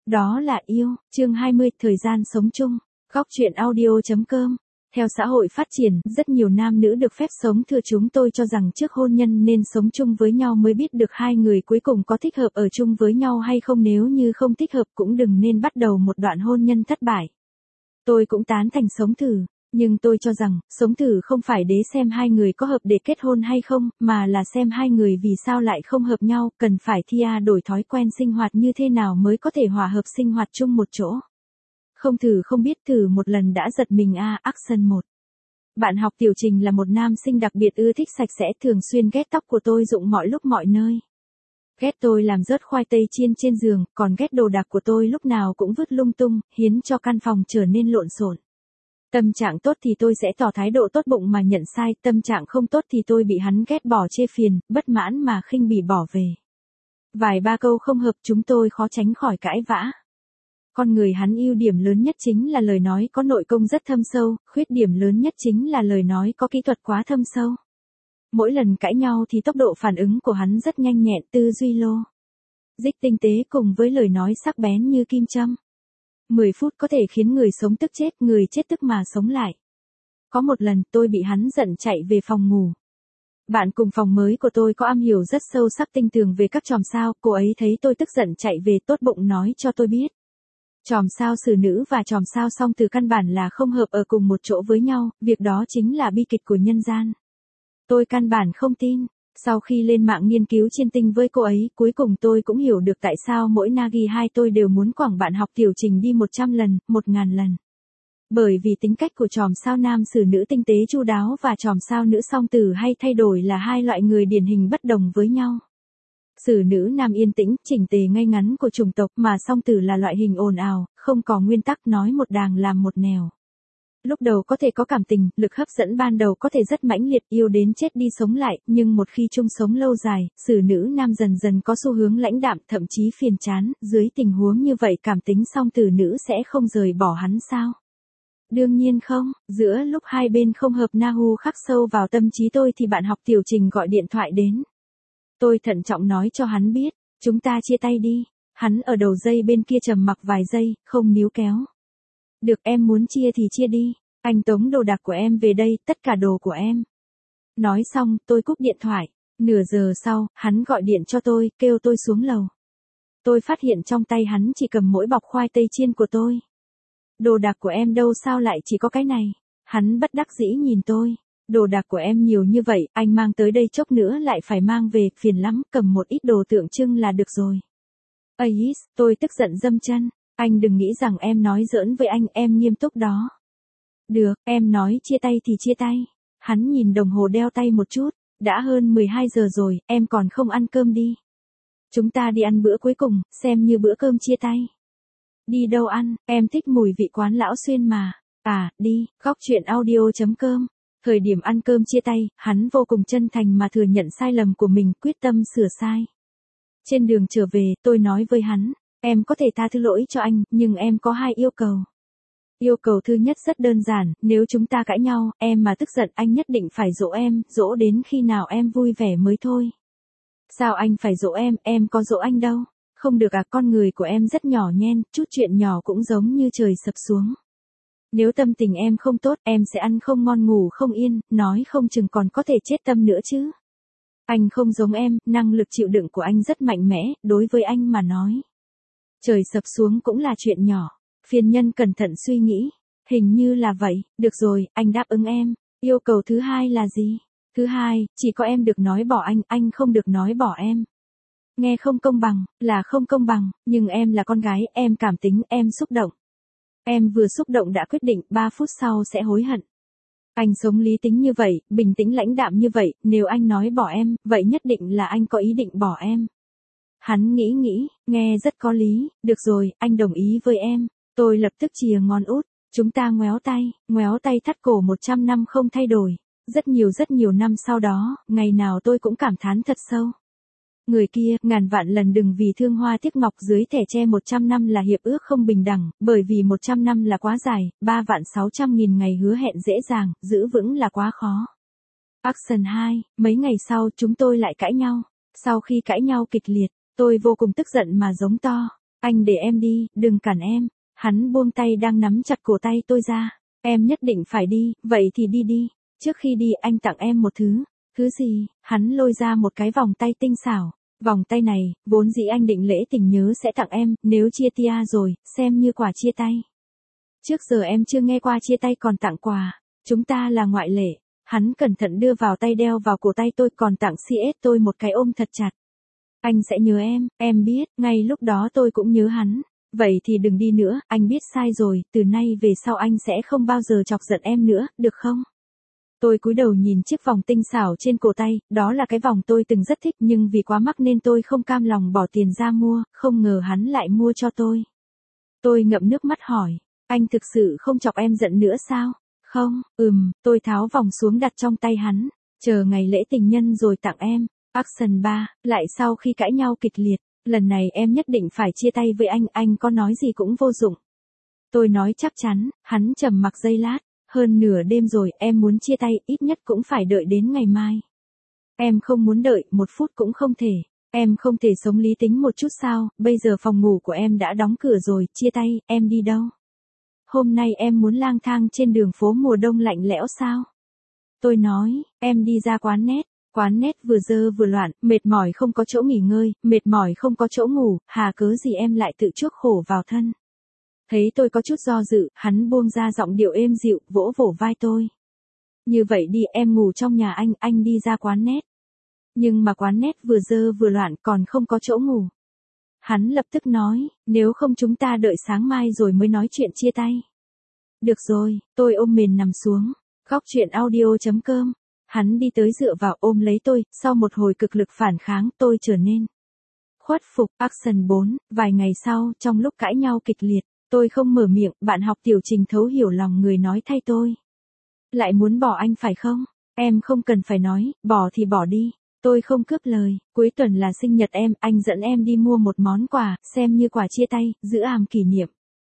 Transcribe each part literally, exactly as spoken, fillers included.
Đó là yêu, chương hai mươi, thời gian sống chung. Góc truyện audio.com. Theo xã hội phát triển, rất nhiều nam nữ được phép sống thừa, chúng tôi cho rằng trước hôn nhân nên sống chung với nhau mới biết được hai người cuối cùng có thích hợp ở chung với nhau hay không, nếu như không thích hợp cũng đừng nên bắt đầu một đoạn hôn nhân thất bại. Tôi cũng tán thành sống thử, nhưng tôi cho rằng, sống thử không phải để xem hai người có hợp để kết hôn hay không, mà là xem hai người vì sao lại không hợp nhau, cần phải thia đổi thói quen sinh hoạt như thế nào mới có thể hòa hợp sinh hoạt chung một chỗ. Không thử không biết, thử một lần đã giật mình a. À, Action một. Bạn học Tiểu Trình là một nam sinh đặc biệt ưa thích sạch sẽ, thường xuyên ghét tóc của tôi rụng mọi lúc mọi nơi. Ghét tôi làm rớt khoai tây chiên trên giường, còn ghét đồ đạc của tôi lúc nào cũng vứt lung tung, khiến cho căn phòng trở nên lộn xộn. Tâm trạng tốt thì tôi sẽ tỏ thái độ tốt bụng mà nhận sai, tâm trạng không tốt thì tôi bị hắn ghét bỏ chê phiền, bất mãn mà khinh bỉ bỏ về. Vài ba câu không hợp, chúng tôi khó tránh khỏi cãi vã. Con người hắn ưu điểm lớn nhất chính là lời nói có nội công rất thâm sâu, khuyết điểm lớn nhất chính là lời nói có kỹ thuật quá thâm sâu. Mỗi lần cãi nhau thì tốc độ phản ứng của hắn rất nhanh nhẹn, tư duy lô dích tinh tế cùng với lời nói sắc bén như kim châm. mười phút có thể khiến người sống tức chết, người chết tức mà sống lại. Có một lần tôi bị hắn giận chạy về phòng ngủ. Bạn cùng phòng mới của tôi có am hiểu rất sâu sắc tinh tường về các chòm sao, cô ấy thấy tôi tức giận chạy về tốt bụng nói cho tôi biết. Chòm sao xử nữ và chòm sao song từ căn bản là không hợp ở cùng một chỗ với nhau, việc đó chính là bi kịch của nhân gian. Tôi căn bản không tin. Sau khi lên mạng nghiên cứu chiên tinh với cô ấy, cuối cùng tôi cũng hiểu được tại sao mỗi Nagi hai tôi đều muốn quẳng bạn học Tiểu Trình đi một trăm lần, một ngàn lần. Bởi vì tính cách của chòm sao nam xử nữ tinh tế chu đáo và chòm sao nữ song tử hay thay đổi là hai loại người điển hình bất đồng với nhau. Xử nữ nam yên tĩnh, chỉnh tề ngay ngắn của chủng tộc, mà song tử là loại hình ồn ào, không có nguyên tắc, nói một đàng làm một nẻo. Lúc đầu có thể có cảm tình, lực hấp dẫn ban đầu có thể rất mãnh liệt, yêu đến chết đi sống lại, nhưng một khi chung sống lâu dài, xử nữ nam dần dần có xu hướng lãnh đạm, thậm chí phiền chán, dưới tình huống như vậy cảm tính song tử nữ sẽ không rời bỏ hắn sao? Đương nhiên không, giữa lúc hai bên không hợp Nahu khắc sâu vào tâm trí tôi thì bạn học Tiểu Trình gọi điện thoại đến. Tôi thận trọng nói cho hắn biết, chúng ta chia tay đi. Hắn ở đầu dây bên kia trầm mặc vài giây, không níu kéo. Được, em muốn chia thì chia đi, anh tống đồ đạc của em về đây, tất cả đồ của em. Nói xong, tôi cúp điện thoại. Nửa giờ sau, hắn gọi điện cho tôi, kêu tôi xuống lầu. Tôi phát hiện trong tay hắn chỉ cầm mỗi bọc khoai tây chiên của tôi. Đồ đạc của em đâu, sao lại chỉ có cái này? Hắn bất đắc dĩ nhìn tôi. Đồ đạc của em nhiều như vậy, anh mang tới đây chốc nữa lại phải mang về, phiền lắm, cầm một ít đồ tượng trưng là được rồi. Ais, tôi tức giận dâm chân. Anh đừng nghĩ rằng em nói giỡn với anh, em nghiêm túc đó. Được, em nói chia tay thì chia tay. Hắn nhìn đồng hồ đeo tay một chút, đã hơn mười hai giờ rồi, em còn không ăn cơm đi. Chúng ta đi ăn bữa cuối cùng, xem như bữa cơm chia tay. Đi đâu ăn, em thích mùi vị quán Lão Xuyên mà. À, đi, góc truyện audio.com. Thời điểm ăn cơm chia tay, hắn vô cùng chân thành mà thừa nhận sai lầm của mình, quyết tâm sửa sai. Trên đường trở về, tôi nói với hắn, em có thể tha thứ lỗi cho anh, nhưng em có hai yêu cầu. Yêu cầu thứ nhất rất đơn giản, nếu chúng ta cãi nhau, em mà tức giận, anh nhất định phải dỗ em, dỗ đến khi nào em vui vẻ mới thôi. Sao anh phải dỗ em, em có dỗ anh đâu. Không được à, con người của em rất nhỏ nhen, chút chuyện nhỏ cũng giống như trời sập xuống. Nếu tâm tình em không tốt, em sẽ ăn không ngon ngủ không yên, nói không chừng còn có thể chết tâm nữa chứ. Anh không giống em, năng lực chịu đựng của anh rất mạnh mẽ, đối với anh mà nói. Trời sập xuống cũng là chuyện nhỏ. Phiền nhân cẩn thận suy nghĩ. Hình như là vậy, được rồi, anh đáp ứng em. Yêu cầu thứ hai là gì? Thứ hai, chỉ có em được nói bỏ anh, anh không được nói bỏ em. Nghe không công bằng, là không công bằng, nhưng em là con gái, em cảm tính, em xúc động. Em vừa xúc động đã quyết định, ba phút sau sẽ hối hận. Anh sống lý tính như vậy, bình tĩnh lãnh đạm như vậy, nếu anh nói bỏ em, vậy nhất định là anh có ý định bỏ em. Hắn nghĩ nghĩ, nghe rất có lý, được rồi, anh đồng ý với em. Tôi lập tức chìa ngón út, chúng ta ngoéo tay, ngoéo tay thắt cổ một trăm năm không thay đổi. Rất nhiều rất nhiều năm sau đó, ngày nào tôi cũng cảm thán thật sâu. Người kia, ngàn vạn lần đừng vì thương hoa tiếc ngọc, dưới thẻ tre một trăm năm là hiệp ước không bình đẳng, bởi vì một trăm năm là quá dài, ba vạn sáu trăm nghìn ngày hứa hẹn dễ dàng, giữ vững là quá khó. Action hai, mấy ngày sau chúng tôi lại cãi nhau. Sau khi cãi nhau kịch liệt, tôi vô cùng tức giận mà giống to. Anh để em đi, đừng cản em. Hắn buông tay đang nắm chặt cổ tay tôi ra. Em nhất định phải đi, vậy thì đi đi. Trước khi đi anh tặng em một thứ. Thứ gì? Hắn lôi ra một cái vòng tay tinh xảo. Vòng tay này, vốn dĩ anh định lễ tình nhớ sẽ tặng em, nếu chia tia rồi, xem như quà chia tay. Trước giờ em chưa nghe qua chia tay còn tặng quà. Chúng ta là ngoại lệ. Hắn cẩn thận đưa vào tay đeo vào cổ tay tôi còn tặng xê ét tôi một cái ôm thật chặt. Anh sẽ nhớ em, em biết, ngay lúc đó tôi cũng nhớ hắn. Vậy thì đừng đi nữa, anh biết sai rồi, từ nay về sau anh sẽ không bao giờ chọc giận em nữa, được không? Tôi cúi đầu nhìn chiếc vòng tinh xảo trên cổ tay, đó là cái vòng tôi từng rất thích nhưng vì quá mắc nên tôi không cam lòng bỏ tiền ra mua, không ngờ hắn lại mua cho tôi. Tôi ngậm nước mắt hỏi, anh thực sự không chọc em giận nữa sao? Không, ừm, tôi tháo vòng xuống đặt trong tay hắn, chờ ngày lễ tình nhân rồi tặng em. Action ba, lại sau khi cãi nhau kịch liệt, lần này em nhất định phải chia tay với anh, anh có nói gì cũng vô dụng. Tôi nói chắc chắn, hắn trầm mặc giây lát, hơn nửa đêm rồi, em muốn chia tay, ít nhất cũng phải đợi đến ngày mai. Em không muốn đợi, một phút cũng không thể, em không thể sống lý tính một chút sao, bây giờ phòng ngủ của em đã đóng cửa rồi, chia tay, em đi đâu? Hôm nay em muốn lang thang trên đường phố mùa đông lạnh lẽo sao? Tôi nói, em đi ra quán net. Quán net vừa dơ vừa loạn, mệt mỏi không có chỗ nghỉ ngơi, mệt mỏi không có chỗ ngủ, hà cớ gì em lại tự chuốc khổ vào thân. Thấy tôi có chút do dự, hắn buông ra giọng điệu êm dịu, vỗ vỗ vai tôi. Như vậy đi, em ngủ trong nhà anh, anh đi ra quán net. Nhưng mà quán net vừa dơ vừa loạn còn không có chỗ ngủ. Hắn lập tức nói, nếu không chúng ta đợi sáng mai rồi mới nói chuyện chia tay. Được rồi, tôi ôm mền nằm xuống. Góc chuyện audio chấm com. Hắn đi tới dựa vào ôm lấy tôi, sau một hồi cực lực phản kháng tôi trở nên khuất phục. Action bốn, vài ngày sau, trong lúc cãi nhau kịch liệt, tôi không mở miệng, bạn học tiểu Trình thấu hiểu lòng người nói thay tôi. Lại muốn bỏ anh phải không? Em không cần phải nói, bỏ thì bỏ đi. Tôi không cướp lời, cuối tuần là sinh nhật em, anh dẫn em đi mua một món quà, xem như quà chia tay, giữ àm kỷ niệm.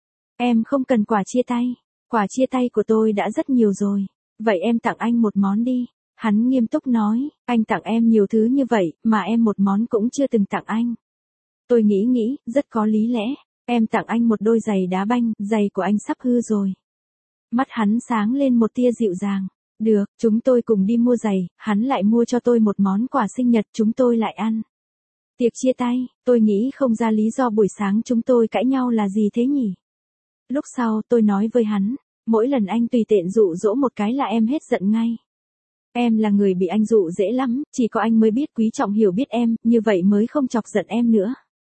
Em không cần quà chia tay, quà chia tay của tôi đã rất nhiều rồi. Vậy em tặng anh một món đi. Hắn nghiêm túc nói, anh tặng em nhiều thứ như vậy, mà em một món cũng chưa từng tặng anh. Tôi nghĩ nghĩ, rất có lý lẽ, em tặng anh một đôi giày đá banh, giày của anh sắp hư rồi. Mắt hắn sáng lên một tia dịu dàng, được, chúng tôi cùng đi mua giày, hắn lại mua cho tôi một món quà sinh nhật, chúng tôi lại ăn. Tiệc chia tay, tôi nghĩ không ra lý do buổi sáng chúng tôi cãi nhau là gì thế nhỉ? Lúc sau tôi nói với hắn, mỗi lần anh tùy tiện dụ dỗ một cái là em hết giận ngay. Em là người bị anh dụ dễ lắm, chỉ có anh mới biết quý trọng hiểu biết em, như vậy mới không chọc giận em nữa.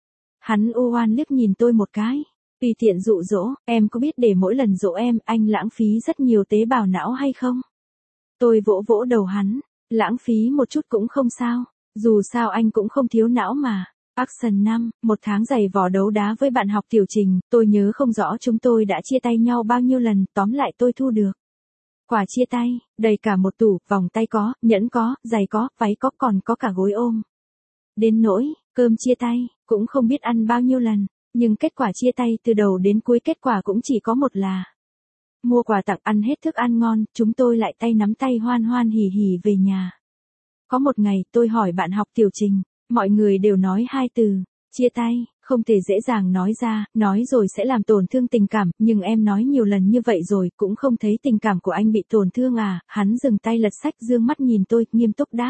Hắn u oan liếc nhìn tôi một cái, tùy tiện dụ dỗ, em có biết để mỗi lần dỗ em, anh lãng phí rất nhiều tế bào não hay không? Tôi vỗ vỗ đầu hắn, lãng phí một chút cũng không sao, dù sao anh cũng không thiếu não mà. Action năm, một tháng giày vò đấu đá với bạn học tiểu Trình, tôi nhớ không rõ chúng tôi đã chia tay nhau bao nhiêu lần, tóm lại tôi thu được. Quà chia tay, đầy cả một tủ, vòng tay có, nhẫn có, giày có, váy có, còn có cả gối ôm. Đến nỗi, cơm chia tay, cũng không biết ăn bao nhiêu lần, nhưng kết quả chia tay từ đầu đến cuối kết quả cũng chỉ có một là mua quà tặng ăn hết thức ăn ngon, chúng tôi lại tay nắm tay hoan hoan hỉ hỉ về nhà. Có một ngày tôi hỏi bạn học tiểu Trình, mọi người đều nói hai từ, chia tay, không thể dễ dàng nói ra, nói rồi sẽ làm tổn thương tình cảm, nhưng em nói nhiều lần như vậy rồi, cũng không thấy tình cảm của anh bị tổn thương à, hắn dừng tay lật sách dương mắt nhìn tôi, nghiêm túc đáp.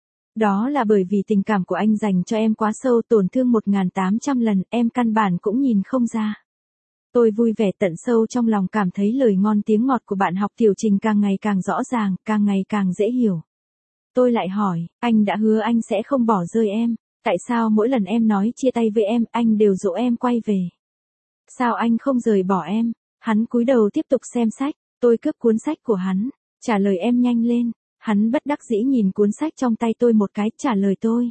Đó là bởi vì tình cảm của anh dành cho em quá sâu, tổn thương một nghìn tám trăm lần, em căn bản cũng nhìn không ra. Tôi vui vẻ tận sâu trong lòng cảm thấy lời ngon tiếng ngọt của bạn học tiểu Trình càng ngày càng rõ ràng, càng ngày càng dễ hiểu. Tôi lại hỏi, anh đã hứa anh sẽ không bỏ rơi em, tại sao mỗi lần em nói chia tay với em, anh đều dỗ em quay về? Sao anh không rời bỏ em? Hắn cúi đầu tiếp tục xem sách, tôi cướp cuốn sách của hắn, trả lời em nhanh lên. Hắn bất đắc dĩ nhìn cuốn sách trong tay tôi một cái, trả lời tôi.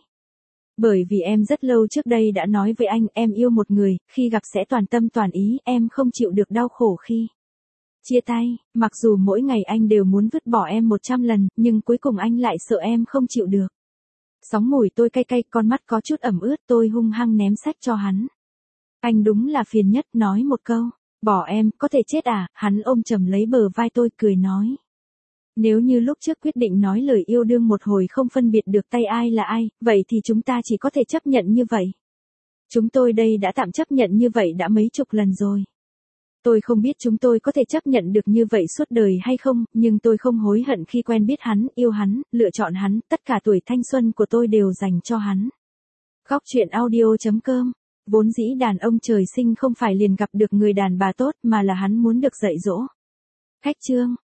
Bởi vì em rất lâu trước đây đã nói với anh, em yêu một người, khi gặp sẽ toàn tâm toàn ý, em không chịu được đau khổ khi chia tay, mặc dù mỗi ngày anh đều muốn vứt bỏ em một trăm lần, nhưng cuối cùng anh lại sợ em không chịu được. Sóng mũi tôi cay cay, con mắt có chút ẩm ướt, tôi hung hăng ném sách cho hắn. Anh đúng là phiền nhất, nói một câu, bỏ em, có thể chết à, hắn ôm chầm lấy bờ vai tôi cười nói. Nếu như lúc trước quyết định nói lời yêu đương một hồi không phân biệt được tay ai là ai, vậy thì chúng ta chỉ có thể chấp nhận như vậy. Chúng tôi đây đã tạm chấp nhận như vậy đã mấy chục lần rồi. Tôi không biết chúng tôi có thể chấp nhận được như vậy suốt đời hay không, nhưng tôi không hối hận khi quen biết hắn, yêu hắn, lựa chọn hắn, tất cả tuổi thanh xuân của tôi đều dành cho hắn. Góc truyện audio chấm com. Vốn dĩ đàn ông trời sinh không phải liền gặp được người đàn bà tốt mà là hắn muốn được dạy dỗ. Khách chương.